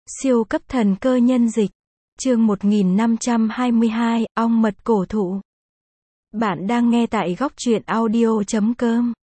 Siêu cấp thần cơ nhân dịch. Chương 1522, ong mật cổ thụ. Bạn đang nghe tại góc truyện audio.com.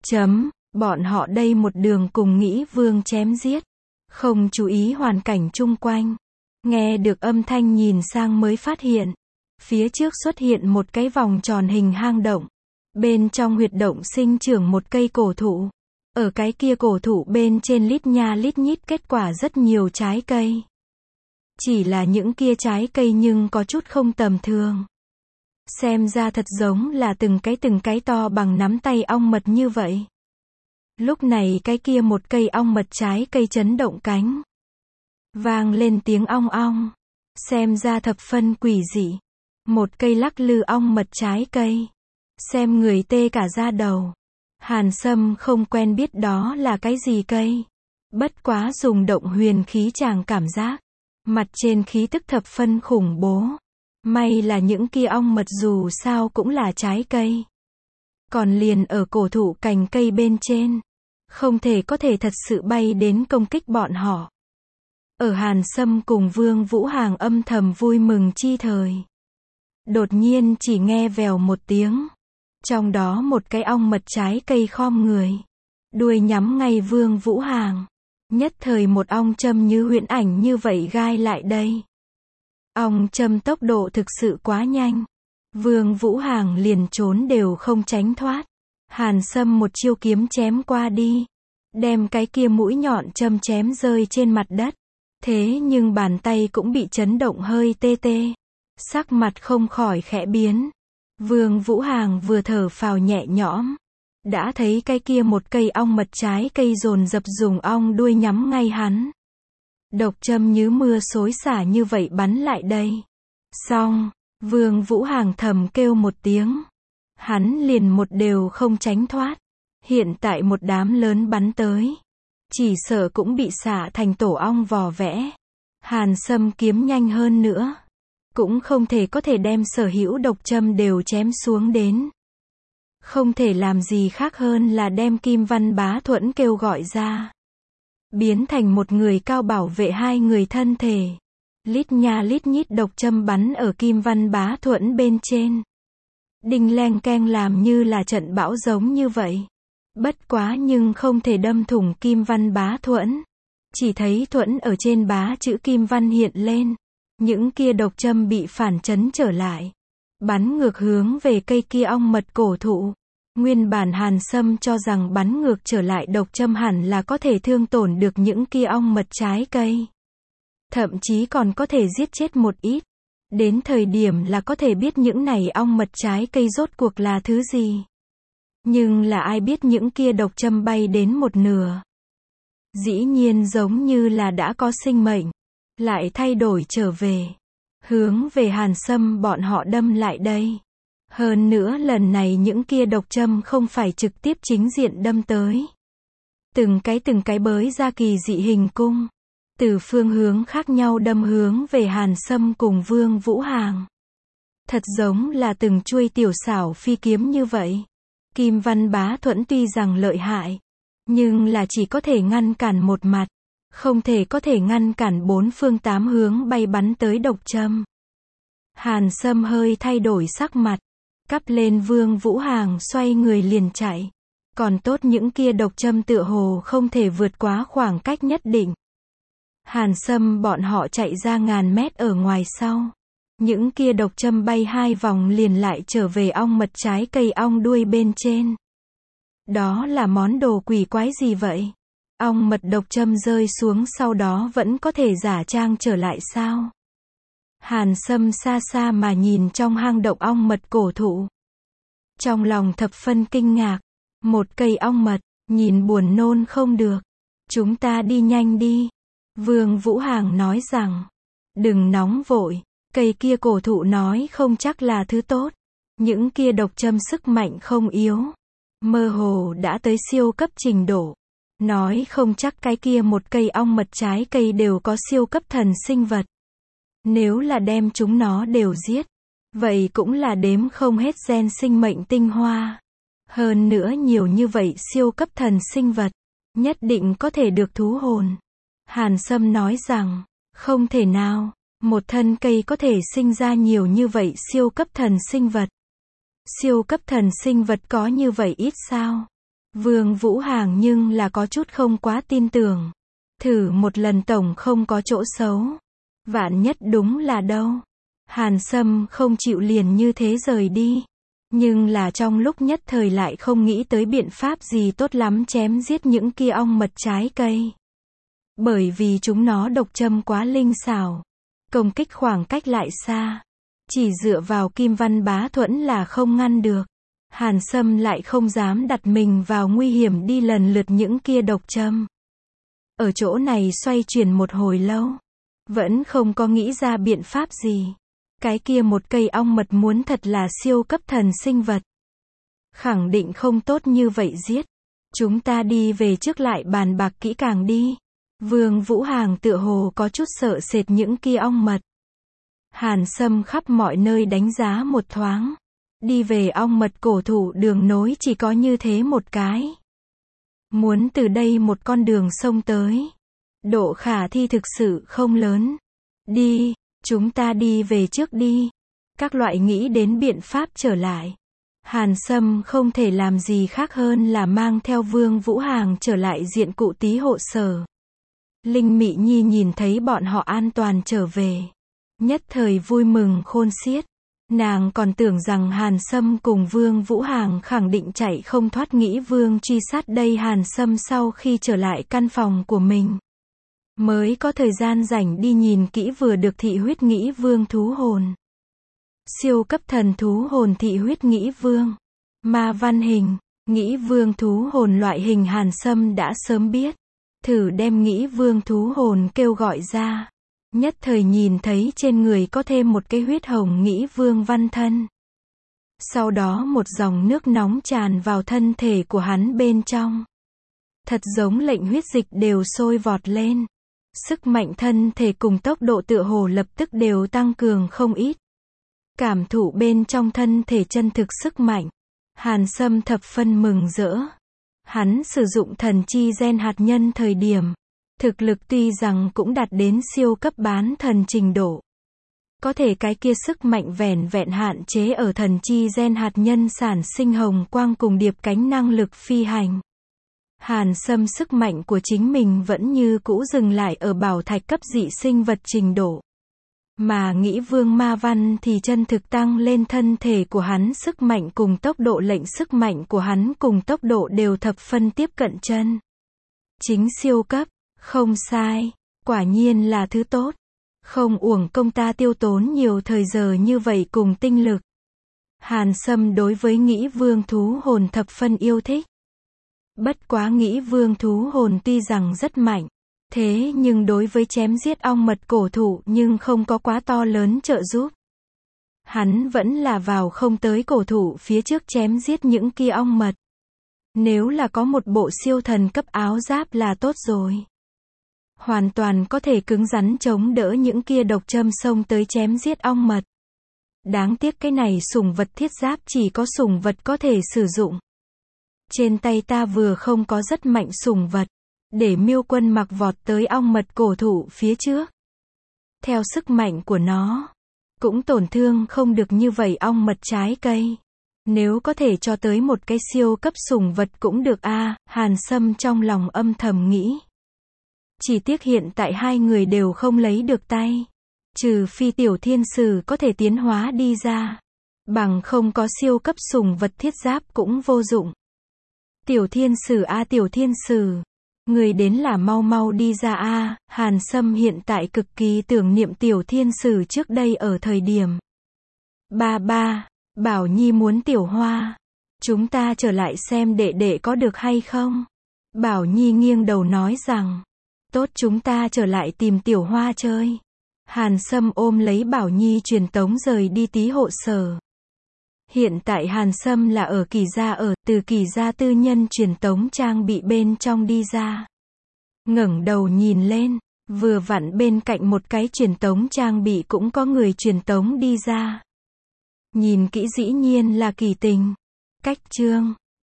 Bọn họ đây một đường cùng nghĩ vương chém giết. Không chú ý hoàn cảnh chung quanh. Nghe được âm thanh nhìn sang mới phát hiện. Phía trước xuất hiện một cái vòng tròn hình hang động. Bên trong huyệt động sinh trưởng một cây cổ thụ. Ở cái kia cổ thụ bên trên lít nha lít nhít kết quả rất nhiều trái cây. Chỉ là những kia trái cây nhưng có chút không tầm thường. Xem ra thật giống là từng cái to bằng nắm tay ong mật như vậy. Lúc này cái kia một cây ong mật trái cây chấn động cánh. Vang lên tiếng ong ong. Xem ra thập phân quỷ dị. Một cây lắc lư ong mật trái cây. Xem người tê cả da đầu. Hàn Sâm không quen biết đó là cái gì cây. Bất quá dùng động huyền khí chàng cảm giác. Mặt trên khí tức thập phân khủng bố. May là những kia ong mật dù sao cũng là trái cây. Còn liền ở cổ thụ cành cây bên trên. Không thể có thể thật sự bay đến công kích bọn họ. Ở Hàn Sâm cùng Vương Vũ Hàng âm thầm vui mừng chi thời. Đột nhiên chỉ nghe vèo một tiếng. Trong đó một cái ong mật trái cây khom người. Đuôi nhắm ngay Vương Vũ Hàng. Nhất thời một ong châm như huyễn ảnh như vậy gai lại đây. Ong châm tốc độ thực sự quá nhanh. Vương Vũ Hàng liền trốn đều không tránh thoát. Hàn Sâm một chiêu kiếm chém qua đi. Đem cái kia mũi nhọn châm chém rơi trên mặt đất. Thế nhưng bàn tay cũng bị chấn động hơi tê tê. Sắc mặt không khỏi khẽ biến. Vương Vũ Hàng vừa thở phào nhẹ nhõm. Đã thấy cái kia một cây ong mật trái cây dồn dập dùng ong đuôi nhắm ngay hắn. Độc châm như mưa xối xả như vậy bắn lại đây. Xong, Vương Vũ Hàng thầm kêu một tiếng. Hắn liền một đều không tránh thoát. Hiện tại một đám lớn bắn tới. Chỉ sợ cũng bị xả thành tổ ong vò vẽ. Hàn Sâm kiếm nhanh hơn nữa. Cũng không thể có thể đem sở hữu độc châm đều chém xuống đến. Không thể làm gì khác hơn là đem Kim Văn Bá Thuẫn kêu gọi ra. Biến thành một người cao bảo vệ hai người thân thể. Lít nha lít nhít độc châm bắn ở Kim Văn Bá Thuẫn bên trên. Đinh leng keng làm như là trận bão giống như vậy. Bất quá nhưng không thể đâm thủng Kim Văn Bá Thuẫn. Chỉ thấy thuẫn ở trên bá chữ Kim Văn hiện lên. Những kia độc châm bị phản chấn trở lại. Bắn ngược hướng về cây kia ong mật cổ thụ. Nguyên bản Hàn Sâm cho rằng bắn ngược trở lại độc châm hẳn là có thể thương tổn được những kia ong mật trái cây. Thậm chí còn có thể giết chết một ít. Đến thời điểm là có thể biết những này ong mật trái cây rốt cuộc là thứ gì. Nhưng là ai biết những kia độc châm bay đến một nửa. Dĩ nhiên giống như là đã có sinh mệnh. Lại thay đổi trở về. Hướng về Hàn Sâm bọn họ đâm lại đây. Hơn nữa lần này những kia độc châm không phải trực tiếp chính diện đâm tới. Từng cái bới ra kỳ dị hình cung. Từ phương hướng khác nhau đâm hướng về Hàn Sâm cùng Vương Vũ Hàng. Thật giống là từng chuôi tiểu xảo phi kiếm như vậy. Kim Văn Bá Thuẫn tuy rằng lợi hại. Nhưng là chỉ có thể ngăn cản một mặt. Không thể có thể ngăn cản bốn phương tám hướng bay bắn tới độc châm. Hàn Sâm hơi thay đổi sắc mặt. Cắp lên Vương Vũ Hàng xoay người liền chạy. Còn tốt những kia độc châm tựa hồ không thể vượt quá khoảng cách nhất định. Hàn Sâm bọn họ chạy ra ngàn mét ở ngoài sau. Những kia độc châm bay hai vòng liền lại trở về ong mật trái cây ong đuôi bên trên. Đó là món đồ quỷ quái gì vậy? Ong mật độc châm rơi xuống sau đó vẫn có thể giả trang trở lại sao? Hàn Sâm xa xa mà nhìn trong hang động ong mật cổ thụ. Trong lòng thập phân kinh ngạc. Một cây ong mật, nhìn buồn nôn không được. Chúng ta đi nhanh đi. Vương Vũ Hàng nói rằng. Đừng nóng vội. Cây kia cổ thụ nói không chắc là thứ tốt. Những kia độc châm sức mạnh không yếu. Mơ hồ đã tới siêu cấp trình độ. Nói không chắc cái kia một cây ong mật trái cây đều có siêu cấp thần sinh vật. Nếu là đem chúng nó đều giết. Vậy cũng là đếm không hết gen sinh mệnh tinh hoa. Hơn nữa nhiều như vậy siêu cấp thần sinh vật. Nhất định có thể được thú hồn. Hàn Sâm nói rằng. Không thể nào, một thân cây có thể sinh ra nhiều như vậy siêu cấp thần sinh vật. Siêu cấp thần sinh vật có như vậy ít sao? Vương Vũ Hàng nhưng là có chút không quá tin tưởng. Thử một lần tổng không có chỗ xấu. Vạn nhất đúng là đâu. Hàn Sâm không chịu liền như thế rời đi. Nhưng là trong lúc nhất thời lại không nghĩ tới biện pháp gì tốt lắm chém giết những kia ong mật trái cây. Bởi vì chúng nó độc châm quá linh xảo. Công kích khoảng cách lại xa. Chỉ dựa vào Kim Văn Bá Thuẫn là không ngăn được. Hàn Sâm lại không dám đặt mình vào nguy hiểm đi lần lượt những kia độc châm. Ở chỗ này xoay chuyển một hồi lâu. Vẫn không có nghĩ ra biện pháp gì. Cái kia một cây ong mật muốn thật là siêu cấp thần sinh vật. Khẳng định không tốt như vậy giết. Chúng ta đi về trước lại bàn bạc kỹ càng đi. Vương Vũ Hàng tựa hồ có chút sợ sệt những kia ong mật. Hàn Sâm khắp mọi nơi đánh giá một thoáng. Đi về ong mật cổ thụ đường nối chỉ có như thế một cái. Muốn từ đây một con đường sông tới. Độ khả thi thực sự không lớn. Đi, chúng ta đi về trước đi. Các loại nghĩ đến biện pháp trở lại. Hàn Sâm không thể làm gì khác hơn là mang theo Vương Vũ Hàng trở lại diện cụ tí hộ sở. Linh Mị Nhi nhìn thấy bọn họ an toàn trở về. Nhất thời vui mừng khôn xiết. Nàng còn tưởng rằng Hàn Sâm cùng Vương Vũ Hàng khẳng định chạy không thoát nghĩ Vương truy sát đây. Hàn Sâm sau khi trở lại căn phòng của mình. Mới có thời gian rảnh đi nhìn kỹ vừa được thị huyết nghĩ vương thú hồn. Siêu cấp thần thú hồn thị huyết nghĩ vương. Ma văn hình, nghĩ vương thú hồn loại hình Hàn Sâm đã sớm biết. Thử đem nghĩ vương thú hồn kêu gọi ra. Nhất thời nhìn thấy trên người có thêm một cái huyết hồng nghĩ vương văn thân. Sau đó một dòng nước nóng tràn vào thân thể của hắn bên trong. Thật giống lệnh huyết dịch đều sôi vọt lên. Sức mạnh thân thể cùng tốc độ tựa hồ lập tức đều tăng cường không ít. Cảm thụ bên trong thân thể chân thực sức mạnh. Hàn Sâm thập phân mừng rỡ. Hắn sử dụng thần chi gen hạt nhân thời điểm. Thực lực tuy rằng cũng đạt đến siêu cấp bán thần trình độ. Có thể cái kia sức mạnh vẻn vẹn hạn chế ở thần chi gen hạt nhân sản sinh hồng quang cùng điệp cánh năng lực phi hành. Hàn Sâm sức mạnh của chính mình vẫn như cũ dừng lại ở bảo thạch cấp dị sinh vật trình độ. Mà nghĩ vương ma văn thì chân thực tăng lên thân thể của hắn sức mạnh cùng tốc độ lệnh sức mạnh của hắn cùng tốc độ đều thập phân tiếp cận chân. Chính siêu cấp, không sai, quả nhiên là thứ tốt. Không uổng công ta tiêu tốn nhiều thời giờ như vậy cùng tinh lực. Hàn Sâm đối với nghĩ vương thú hồn thập phân yêu thích. Bất quá nghĩ vương thú hồn tuy rằng rất mạnh. Thế nhưng đối với chém giết ong mật cổ thụ nhưng không có quá to lớn trợ giúp. Hắn vẫn là vào không tới cổ thụ phía trước chém giết những kia ong mật. Nếu là có một bộ siêu thần cấp áo giáp là tốt rồi. Hoàn toàn có thể cứng rắn chống đỡ những kia độc châm xông tới chém giết ong mật. Đáng tiếc cái này sủng vật thiết giáp chỉ có sủng vật có thể sử dụng. Trên tay ta vừa không có rất mạnh sủng vật. Để Miêu Quân mặc vọt tới ong mật cổ thụ phía trước. Theo sức mạnh của nó, cũng tổn thương không được như vậy ong mật trái cây. Nếu có thể cho tới một cái siêu cấp sủng vật cũng được a. Hàn Sâm trong lòng âm thầm nghĩ. Chỉ tiếc hiện tại hai người đều không lấy được tay. Trừ phi tiểu thiên sử có thể tiến hóa đi ra. Bằng không có siêu cấp sủng vật thiết giáp cũng vô dụng. Tiểu thiên sử a, tiểu thiên sử. Người đến là mau mau đi ra a. Hàn Sâm hiện tại cực kỳ tưởng niệm tiểu thiên sử trước đây ở thời điểm. Ba, Bảo Nhi muốn tiểu hoa. Chúng ta trở lại xem đệ đệ có được hay không. Bảo Nhi nghiêng đầu nói rằng. Tốt, chúng ta trở lại tìm tiểu hoa chơi. Hàn Sâm ôm lấy Bảo Nhi truyền tống rời đi tí hộ sở. Hiện tại Hàn Sâm là ở Kỳ gia từ Kỳ gia tư nhân truyền tống trang bị bên trong đi ra. Ngẩng đầu nhìn lên, vừa vặn bên cạnh một cái truyền tống trang bị cũng có người truyền tống đi ra. Nhìn kỹ dĩ nhiên là Kỳ Tình. Cách chương